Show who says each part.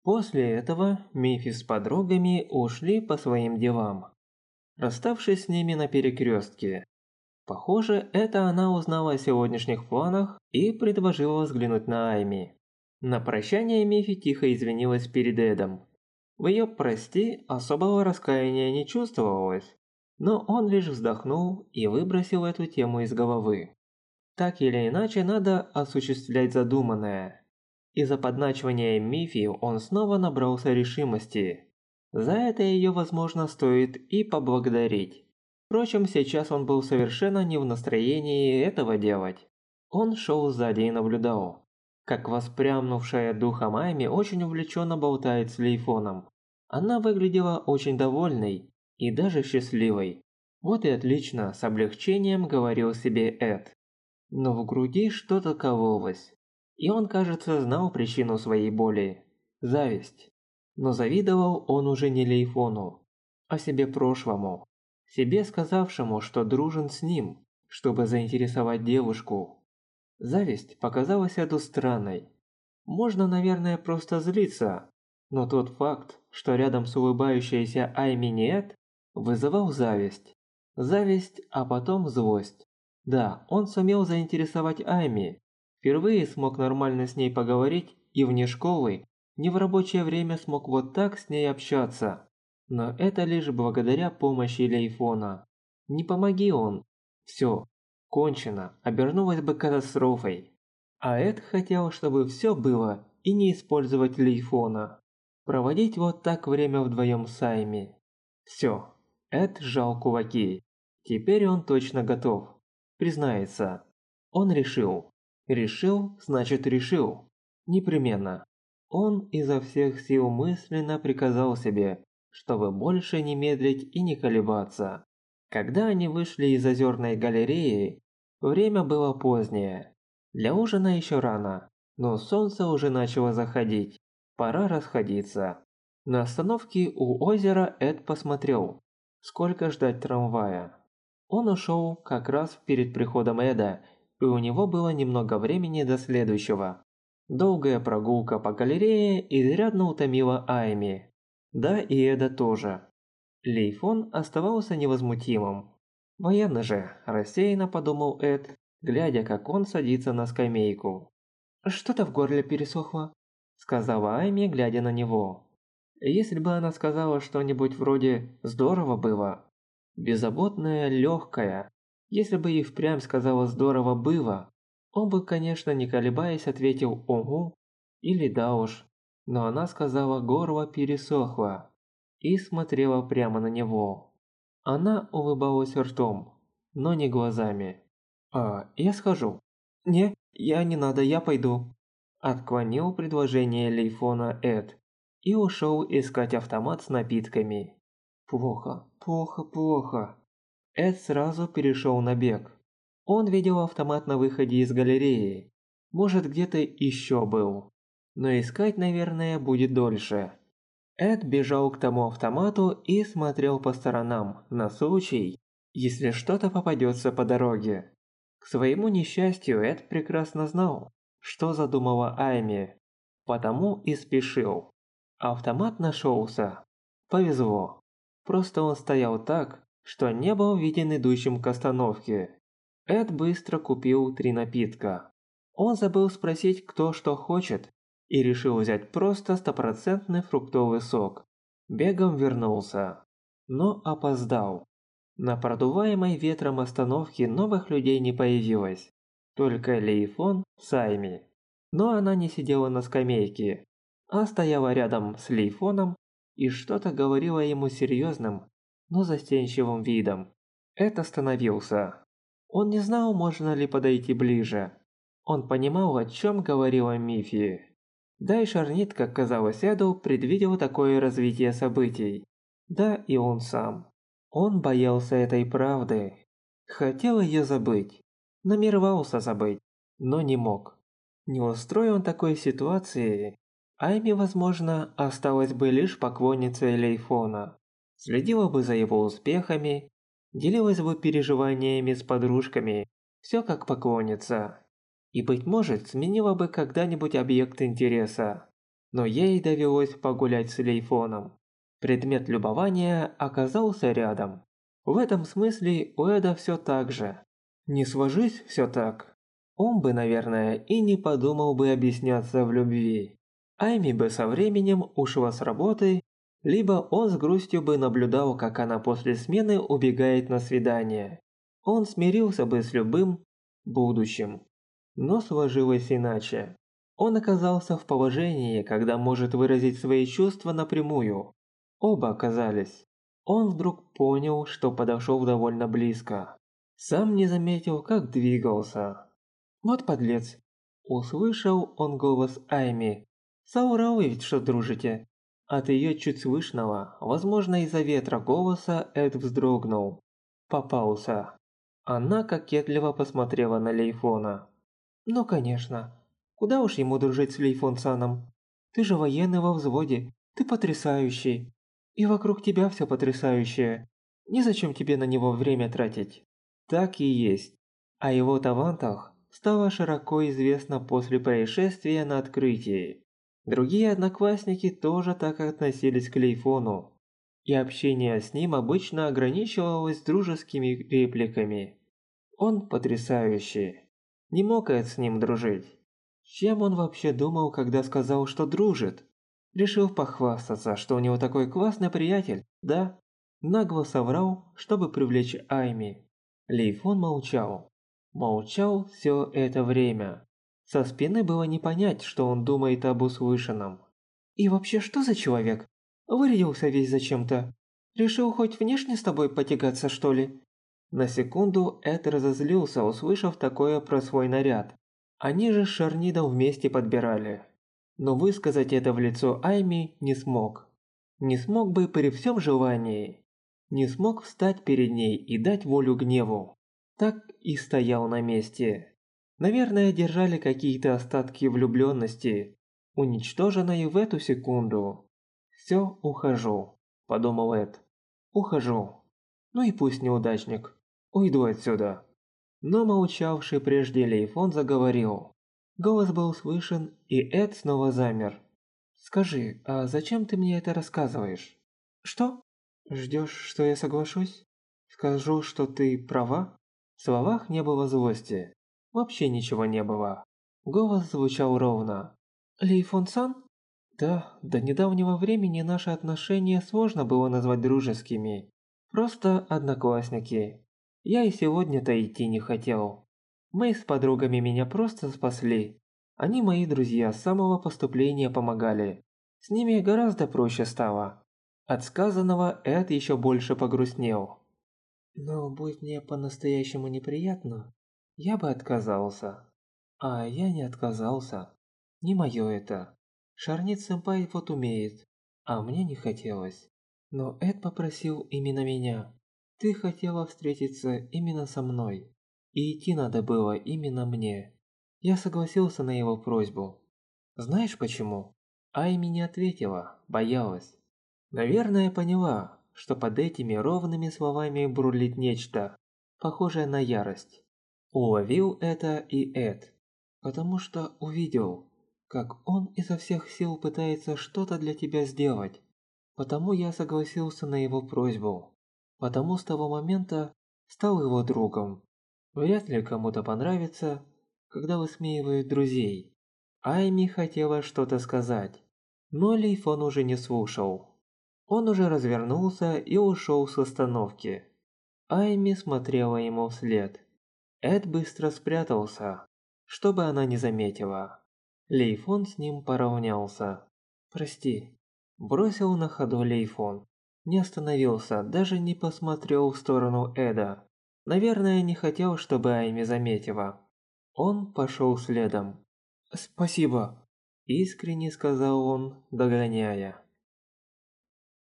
Speaker 1: После этого Мифи с подругами ушли по своим делам, расставшись с ними на перекрестке. Похоже, это она узнала о сегодняшних планах и предложила взглянуть на Айми. На прощание Мифи тихо извинилась перед Эдом. В ее «прости» особого раскаяния не чувствовалось, но он лишь вздохнул и выбросил эту тему из головы. Так или иначе, надо осуществлять задуманное. Из-за подначивания Мифи он снова набрался решимости. За это ее, возможно, стоит и поблагодарить. Впрочем, сейчас он был совершенно не в настроении этого делать. Он шел сзади и наблюдал, как воспрянувшая духом Айми очень увлеченно болтает с Лейфоном. Она выглядела очень довольной и даже счастливой. Вот и отлично, с облегчением говорил себе Эд. Но в груди что-то кололось. И он, кажется, знал причину своей боли – зависть. Но завидовал он уже не Лейфону, а себе прошлому. Себе сказавшему, что дружен с ним, чтобы заинтересовать девушку. Зависть показалась Эду странной. Можно, наверное, просто злиться, но тот факт, что рядом с улыбающейся Айми нет, вызывал зависть. Зависть, а потом злость. Да, он сумел заинтересовать Айми. Впервые смог нормально с ней поговорить и вне школы, не в рабочее время смог вот так с ней общаться. Но это лишь благодаря помощи Лейфона. Не помоги он. Все, кончено, обернулось бы катастрофой. А Эд хотел, чтобы все было и не использовать Лейфона. Проводить вот так время вдвоем с Айми. Все, Эд сжал кулаки. Теперь он точно готов. Признается. Он решил. Решил, значит решил. Непременно. Он изо всех сил мысленно приказал себе, чтобы больше не медлить и не колебаться. Когда они вышли из озерной галереи, время было позднее. Для ужина еще рано, но солнце уже начало заходить. Пора расходиться. На остановке у озера Эд посмотрел, сколько ждать трамвая. Он ушел как раз перед приходом Эда, и у него было немного времени до следующего. Долгая прогулка по галерее изрядно утомила Айми. Да и Эда тоже. Лейфон оставался невозмутимым. Военно же, рассеянно подумал Эд, глядя, как он садится на скамейку. «Что-то в горле пересохло», – сказала Айми, глядя на него. Если бы она сказала что-нибудь вроде «здорово было», беззаботная, легкая, если бы и впрямь сказала «здорово было», он бы, конечно, не колебаясь, ответил «угу» или «да уж», но она сказала «горло пересохло» и смотрела прямо на него. Она улыбалась ртом, но не глазами. Я схожу». «Не, не надо, я пойду», – отклонил предложение Лейфона Эд и ушел искать автомат с напитками. Плохо, плохо, плохо. Эд сразу перешел на бег. Он видел автомат на выходе из галереи. Может, где-то еще был. Но искать, наверное, будет дольше. Эд бежал к тому автомату и смотрел по сторонам, на случай, если что-то попадется по дороге. К своему несчастью, Эд прекрасно знал, что задумала Айми, потому и спешил. Автомат нашелся. Повезло. Просто он стоял так, что не был виден идущим к остановке. Эд быстро купил 3 напитка. Он забыл спросить, кто что хочет, и решил взять просто стопроцентный фруктовый сок. Бегом вернулся. Но опоздал. На продуваемой ветром остановке новых людей не появилось. Только Лейфон с Айми. Но она не сидела на скамейке, а стояла рядом с Лейфоном и что-то говорила ему серьезным, но застенчивым видом. Эд остановился. Он не знал, можно ли подойти ближе. Он понимал, о чем говорила Мифи. Да и Шарнит, как казалось Эду, предвидел такое развитие событий. Да и он сам. Он боялся этой правды. Хотел ее забыть. Намеревался забыть, но не мог. Не устрой он такой ситуации, Айми, возможно, осталась бы лишь поклонницей Лейфона. Следила бы за его успехами, делилась бы переживаниями с подружками, все как поклонница. И, быть может, сменила бы когда-нибудь объект интереса. но ей довелось погулять с Лейфоном. Предмет любования оказался рядом. В этом смысле у Эда все так же. Не сложись все так. Он бы, наверное, и не подумал бы объясняться в любви. Айми бы со временем ушла с работы, либо он с грустью бы наблюдал, как она после смены убегает на свидание. Он смирился бы с любым будущим. Но сложилось иначе. Он оказался в положении, когда может выразить свои чувства напрямую. Оба оказались. Он вдруг понял, что подошел довольно близко. Сам не заметил, как двигался. «Вот подлец!» Услышал он голос Айми. «Соврал ведь, что дружите!» От ее чуть слышного, возможно из-за ветра голоса, Эд вздрогнул. Попался. Она кокетливо посмотрела на Лейфона. «Ну конечно. Куда уж ему дружить с Лейфон-саном? Ты же военный во взводе, ты потрясающий. И вокруг тебя все потрясающее. Незачем тебе на него время тратить». Так и есть. О его талантах стало широко известно после происшествия на открытии. Другие одноклассники тоже так относились к Лейфону, и общение с ним обычно ограничивалось дружескими репликами. Он потрясающий. Не мог Эд с ним дружить. Чем он вообще думал, когда сказал, что дружит? Решил похвастаться, что у него такой классный приятель, да? Нагло соврал, чтобы привлечь Айми. Лейфон молчал. Молчал все это время. Со спины было не понять, что он думает об услышанном. «И вообще, что за человек? Вырядился весь зачем-то. Решил хоть внешне с тобой потягаться, что ли?» На секунду Эд разозлился, услышав такое про свой наряд. Они же с Шарнидом вместе подбирали. Но высказать это в лицо Айми не смог. Не смог бы при всем желании. Не смог встать перед ней и дать волю гневу. Так и стоял на месте. Наверное, держали какие-то остатки влюбленности, уничтоженные в эту секунду. «Все, ухожу», – подумал Эд. «Ухожу. Ну и пусть неудачник. Уйду отсюда». Но молчавший прежде Лейфон заговорил. Голос был слышен, и Эд снова замер. «Скажи, а зачем ты мне это рассказываешь?» «Что? Ждешь, что я соглашусь? Скажу, что ты права?» В словах не было злости. Вообще ничего не было. Голос звучал ровно. «Лейфон-сан?» «Да, до недавнего времени наши отношения сложно было назвать дружескими. Просто одноклассники. Я и сегодня-то идти не хотел. Мы с подругами меня просто спасли. Они мои друзья с самого поступления помогали. С ними гораздо проще стало». От сказанного Эд еще больше погрустнел. «Но будь мне по-настоящему неприятно, я бы отказался. А я не отказался. Не мое это. Шарнит-сэмпай вот умеет, а мне не хотелось. Но Эд попросил именно меня. Ты хотела встретиться именно со мной. И идти надо было именно мне. Я согласился на его просьбу. Знаешь почему?» Айми не ответила, боялась. Наверное, поняла, что под этими ровными словами бурлит нечто, похожее на ярость. Уловил это и Эд, потому что увидел, как он изо всех сил пытается что-то для тебя сделать. Потому я согласился на его просьбу. Потому с того момента стал его другом. Вряд ли кому-то понравится, когда высмеивают друзей. Айми хотела что-то сказать, но Лейфон уже не слушал. Он уже развернулся и ушел с остановки. Айми смотрела ему вслед. Эд быстро спрятался, чтобы она не заметила. Лейфон с ним поравнялся. «Прости», – бросил на ходу Лейфон. Не остановился, даже не посмотрел в сторону Эда. Наверное, не хотел, чтобы Айми заметила. Он пошел следом. «Спасибо», – искренне сказал он, догоняя.